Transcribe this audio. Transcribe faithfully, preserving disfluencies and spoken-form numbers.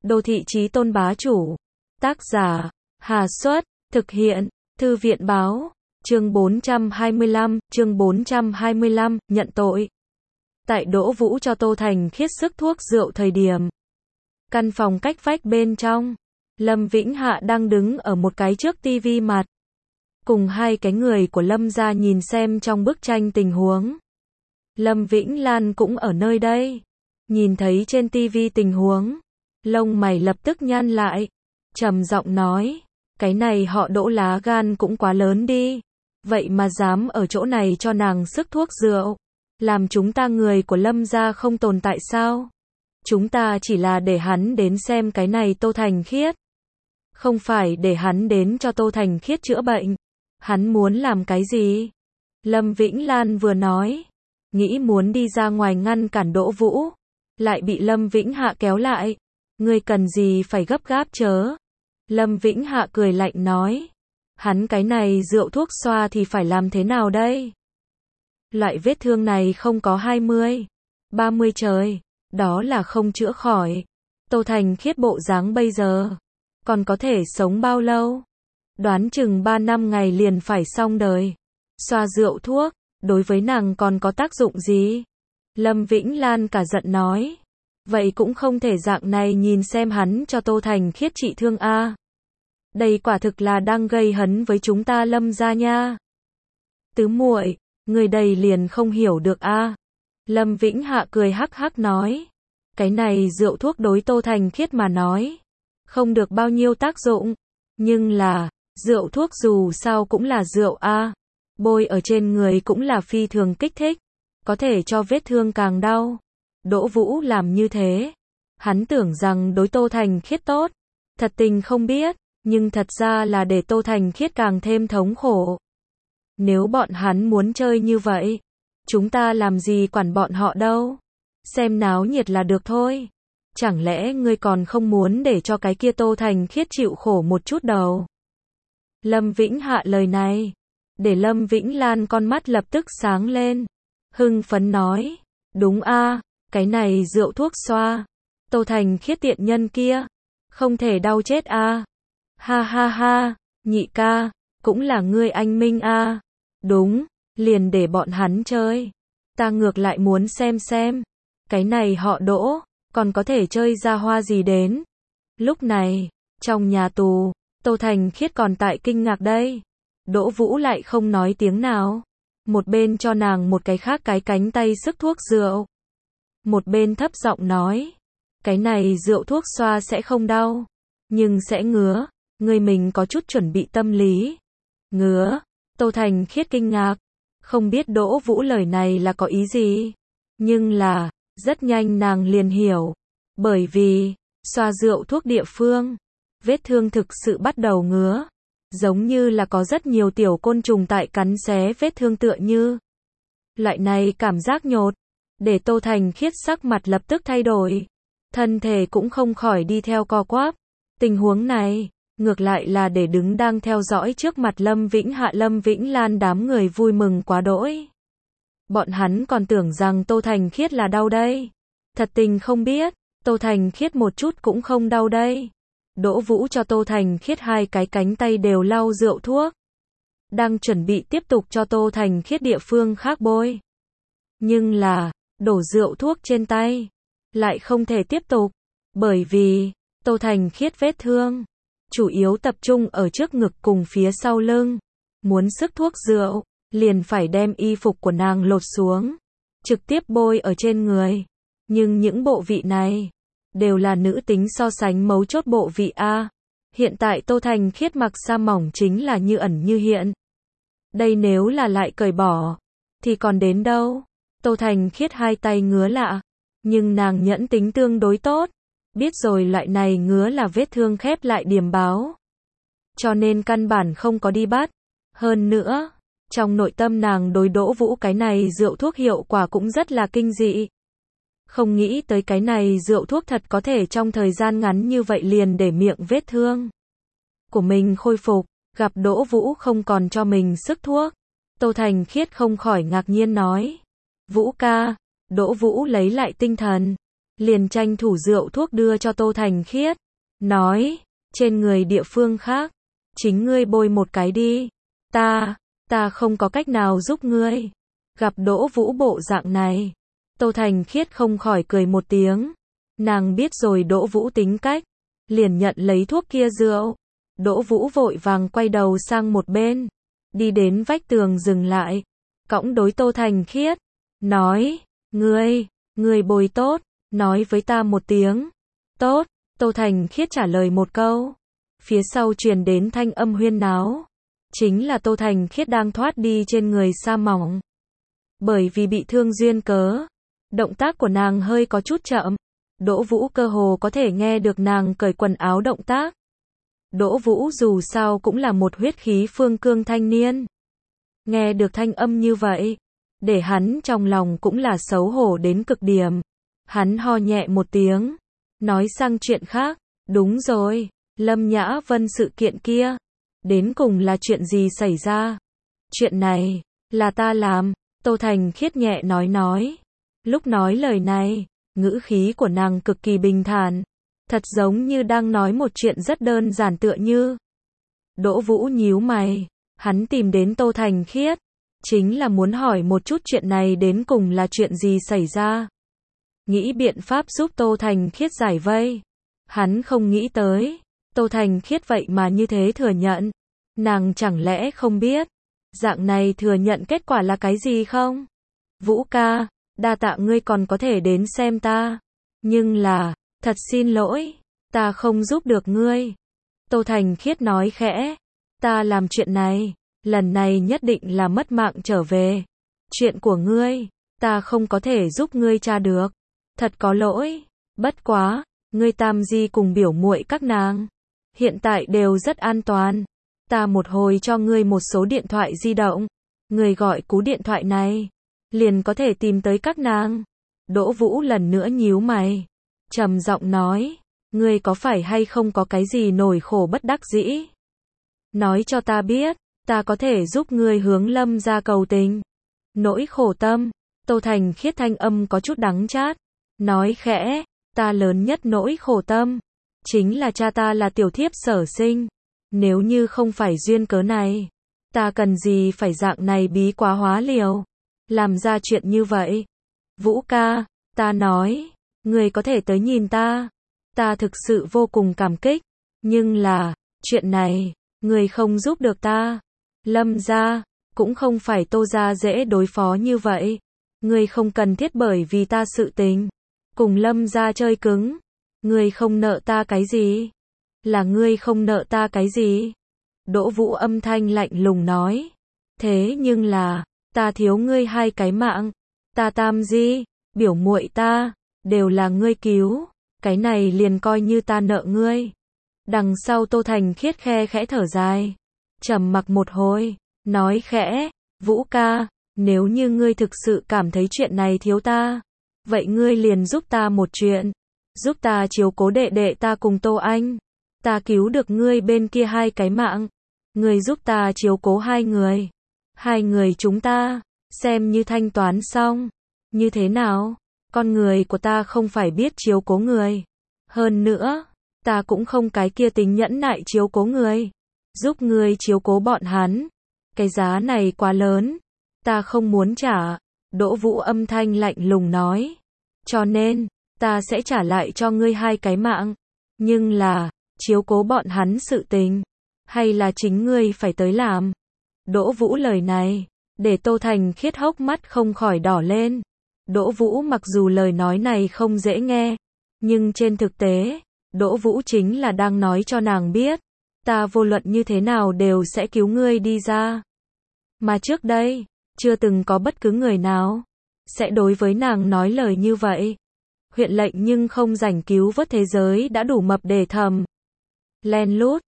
Đô thị chí tôn bá chủ. Tác giả, Hà Xuất, thực hiện, Thư viện báo, chương bốn trăm hai mươi lăm, chương bốn trăm hai mươi lăm, nhận tội. Tại Đỗ Vũ cho Tô Thành Khiết sức thuốc rượu thời điểm. Căn phòng cách vách bên trong, Lâm Vĩnh Hạ đang đứng ở một cái trước tivi mặt. Cùng hai cái người của Lâm gia nhìn xem trong bức tranh tình huống. Lâm Vĩnh Lan cũng ở nơi đây. Nhìn thấy trên tivi tình huống, lông mày lập tức nhăn lại, trầm giọng nói, cái này họ Đỗ lá gan cũng quá lớn đi, vậy mà dám ở chỗ này cho nàng sức thuốc rượu, làm chúng ta người của Lâm gia không tồn tại sao? Chúng ta chỉ là để hắn đến xem cái này Tô Thành Khiết, không phải để hắn đến cho Tô Thành Khiết chữa bệnh. Hắn muốn làm cái gì? Lâm Vĩnh Lan vừa nói, nghĩ muốn đi ra ngoài ngăn cản Đỗ Vũ, lại bị Lâm Vĩnh Hạ kéo lại. Ngươi cần gì phải gấp gáp chớ? Lâm Vĩnh Hạ cười lạnh nói, hắn cái này rượu thuốc xoa thì phải làm thế nào đây? Loại vết thương này không có hai mươi, ba mươi trời, đó là không chữa khỏi. Tô Thành Khiết bộ dáng bây giờ, còn có thể sống bao lâu? Đoán chừng ba năm ngày liền phải xong đời. Xoa rượu thuốc, đối với nàng còn có tác dụng gì? Lâm Vĩnh Lan cả giận nói, vậy cũng không thể dạng này nhìn xem hắn cho Tô Thành Khiết trị thương a. Đây quả thực là đang gây hấn với chúng ta Lâm gia nha. Tứ muội, người đây liền không hiểu được a. Lâm Vĩnh Hạ cười hắc hắc nói, cái này rượu thuốc đối Tô Thành Khiết mà nói, không được bao nhiêu tác dụng, nhưng là, rượu thuốc dù sao cũng là rượu a, bôi ở trên người cũng là phi thường kích thích, có thể cho vết thương càng đau. Đỗ Vũ làm như thế, hắn tưởng rằng đối Tô Thành Khiết tốt, thật tình không biết, nhưng thật ra là để Tô Thành Khiết càng thêm thống khổ. Nếu bọn hắn muốn chơi như vậy, chúng ta làm gì quản bọn họ đâu, xem náo nhiệt là được thôi. Chẳng lẽ ngươi còn không muốn để cho cái kia Tô Thành Khiết chịu khổ một chút đầu? Lâm Vĩnh Hạ lời này, để Lâm Vĩnh Lan con mắt lập tức sáng lên, hưng phấn nói, đúng a, cái này rượu thuốc xoa, Tô Thành Khiết tiện nhân kia, không thể đau chết a. Ha ha ha, nhị ca, cũng là ngươi anh minh a. Đúng, liền để bọn hắn chơi. Ta ngược lại muốn xem xem, cái này họ Đỗ, còn có thể chơi ra hoa gì đến. Lúc này, trong nhà tù, Tô Thành Khiết còn tại kinh ngạc đây. Đỗ Vũ lại không nói tiếng nào. Một bên cho nàng một cái khác cái cánh tay sức thuốc rượu. Một bên thấp giọng nói, cái này rượu thuốc xoa sẽ không đau, nhưng sẽ ngứa, người mình có chút chuẩn bị tâm lý. Ngứa, Tô Thành Khiết kinh ngạc, không biết Đỗ Vũ lời này là có ý gì, nhưng là, rất nhanh nàng liền hiểu, bởi vì, xoa rượu thuốc địa phương, vết thương thực sự bắt đầu ngứa, giống như là có rất nhiều tiểu côn trùng tại cắn xé vết thương tựa như. Loại này cảm giác nhột, để Tô Thành Khiết sắc mặt lập tức thay đổi, thân thể cũng không khỏi đi theo co quắp. Tình huống này, ngược lại là để đứng đang theo dõi trước mặt Lâm Vĩnh Hạ Lâm Vĩnh Lan đám người vui mừng quá đỗi. Bọn hắn còn tưởng rằng Tô Thành Khiết là đau đây. Thật tình không biết, Tô Thành Khiết một chút cũng không đau đây. Đỗ Vũ cho Tô Thành Khiết hai cái cánh tay đều lau rượu thuốc. Đang chuẩn bị tiếp tục cho Tô Thành Khiết địa phương khác bôi. Nhưng là, đổ rượu thuốc trên tay, lại không thể tiếp tục, bởi vì, Tô Thành Khiết vết thương, chủ yếu tập trung ở trước ngực cùng phía sau lưng. Muốn sức thuốc rượu, liền phải đem y phục của nàng lột xuống, trực tiếp bôi ở trên người. Nhưng những bộ vị này, đều là nữ tính so sánh mấu chốt bộ vị A. Hiện tại Tô Thành Khiết mặc sa mỏng chính là như ẩn như hiện. Đây nếu là lại cởi bỏ, thì còn đến đâu? Tô Thành Khiết hai tay ngứa lạ, nhưng nàng nhẫn tính tương đối tốt, biết rồi loại này ngứa là vết thương khép lại điểm báo. Cho nên căn bản không có đi bắt. Hơn nữa, trong nội tâm nàng đối Đỗ Vũ cái này rượu thuốc hiệu quả cũng rất là kinh dị. Không nghĩ tới cái này rượu thuốc thật có thể trong thời gian ngắn như vậy liền để miệng vết thương của mình khôi phục. Gặp Đỗ Vũ không còn cho mình sức thuốc, Tô Thành Khiết không khỏi ngạc nhiên nói, Vũ ca. Đỗ Vũ lấy lại tinh thần, liền tranh thủ rượu thuốc đưa cho Tô Thành Khiết, nói, trên người địa phương khác, chính ngươi bôi một cái đi, ta, ta không có cách nào giúp ngươi. Gặp Đỗ Vũ bộ dạng này, Tô Thành Khiết không khỏi cười một tiếng, nàng biết rồi Đỗ Vũ tính cách, liền nhận lấy thuốc kia rượu. Đỗ Vũ vội vàng quay đầu sang một bên, đi đến vách tường dừng lại, cõng đối Tô Thành Khiết, nói, ngươi, ngươi bôi tốt, nói với ta một tiếng, tốt. Tô Thành Khiết trả lời một câu, phía sau truyền đến thanh âm huyên náo, chính là Tô Thành Khiết đang thoát đi trên người sa mỏng. Bởi vì bị thương duyên cớ, động tác của nàng hơi có chút chậm, Đỗ Vũ cơ hồ có thể nghe được nàng cởi quần áo động tác. Đỗ Vũ dù sao cũng là một huyết khí phương cương thanh niên. Nghe được thanh âm như vậy, để hắn trong lòng cũng là xấu hổ đến cực điểm. Hắn ho nhẹ một tiếng, nói sang chuyện khác, đúng rồi, Lâm Nhã Vân sự kiện kia, đến cùng là chuyện gì xảy ra? Chuyện này, là ta làm, Tô Thành Khiết nhẹ nói nói. Lúc nói lời này, ngữ khí của nàng cực kỳ bình thản, thật giống như đang nói một chuyện rất đơn giản tựa như. Đỗ Vũ nhíu mày, hắn tìm đến Tô Thành Khiết, chính là muốn hỏi một chút chuyện này đến cùng là chuyện gì xảy ra. Nghĩ biện pháp giúp Tô Thành Khiết giải vây. Hắn không nghĩ tới, Tô Thành Khiết vậy mà như thế thừa nhận. Nàng chẳng lẽ không biết, dạng này thừa nhận kết quả là cái gì không? Vũ ca, đa tạ ngươi còn có thể đến xem ta. Nhưng là, thật xin lỗi, ta không giúp được ngươi. Tô Thành Khiết nói khẽ, ta làm chuyện này, lần này nhất định là mất mạng trở về. Chuyện của ngươi, ta không có thể giúp ngươi tra được. Thật có lỗi, bất quá, ngươi Tam Di cùng biểu muội các nàng, hiện tại đều rất an toàn. Ta một hồi cho ngươi một số điện thoại di động, ngươi gọi cú điện thoại này, liền có thể tìm tới các nàng. Đỗ Vũ lần nữa nhíu mày, trầm giọng nói, ngươi có phải hay không có cái gì nỗi khổ bất đắc dĩ? Nói cho ta biết, ta có thể giúp ngươi hướng Lâm gia cầu tình. Nỗi khổ tâm, Tô Thành Khiết thanh âm có chút đắng chát, nói khẽ, ta lớn nhất nỗi khổ tâm, chính là cha ta là tiểu thiếp sở sinh. Nếu như không phải duyên cớ này, ta cần gì phải dạng này bí quá hóa liều, làm ra chuyện như vậy. Vũ ca, ta nói, người có thể tới nhìn ta, ta thực sự vô cùng cảm kích, nhưng là, chuyện này, người không giúp được ta. Lâm gia, cũng không phải Tô gia dễ đối phó như vậy, người không cần thiết bởi vì ta sự tình, cùng Lâm gia chơi cứng, người không nợ ta cái gì. Là ngươi không nợ ta cái gì? Đỗ Vũ âm thanh lạnh lùng nói. Thế nhưng là, ta thiếu ngươi hai cái mạng. Ta Tam Di, biểu muội ta, đều là ngươi cứu. Cái này liền coi như ta nợ ngươi. Đằng sau Tô Thành Khiết khe khẽ thở dài. Trầm mặc một hồi, nói khẽ, Vũ ca, nếu như ngươi thực sự cảm thấy chuyện này thiếu ta, vậy ngươi liền giúp ta một chuyện. Giúp ta chiếu cố đệ đệ ta cùng Tô Anh. Ta cứu được ngươi bên kia hai cái mạng, ngươi giúp ta chiếu cố hai người. Hai người chúng ta, xem như thanh toán xong. Như thế nào? Con người của ta không phải biết chiếu cố người. Hơn nữa, ta cũng không cái kia tính nhẫn nại chiếu cố người. Giúp ngươi chiếu cố bọn hắn. Cái giá này quá lớn, ta không muốn trả. Đỗ Vũ âm thanh lạnh lùng nói. Cho nên, ta sẽ trả lại cho ngươi hai cái mạng. Nhưng là, chiếu cố bọn hắn sự tình, hay là chính ngươi phải tới làm? Đỗ Vũ lời này, để Tô Thành Khiết hốc mắt không khỏi đỏ lên. Đỗ Vũ mặc dù lời nói này không dễ nghe, nhưng trên thực tế, Đỗ Vũ chính là đang nói cho nàng biết, ta vô luận như thế nào đều sẽ cứu ngươi đi ra. Mà trước đây, chưa từng có bất cứ người nào sẽ đối với nàng nói lời như vậy. Huyện lệnh nhưng không rảnh cứu vớt thế giới đã đủ mập để thầm. Len lút,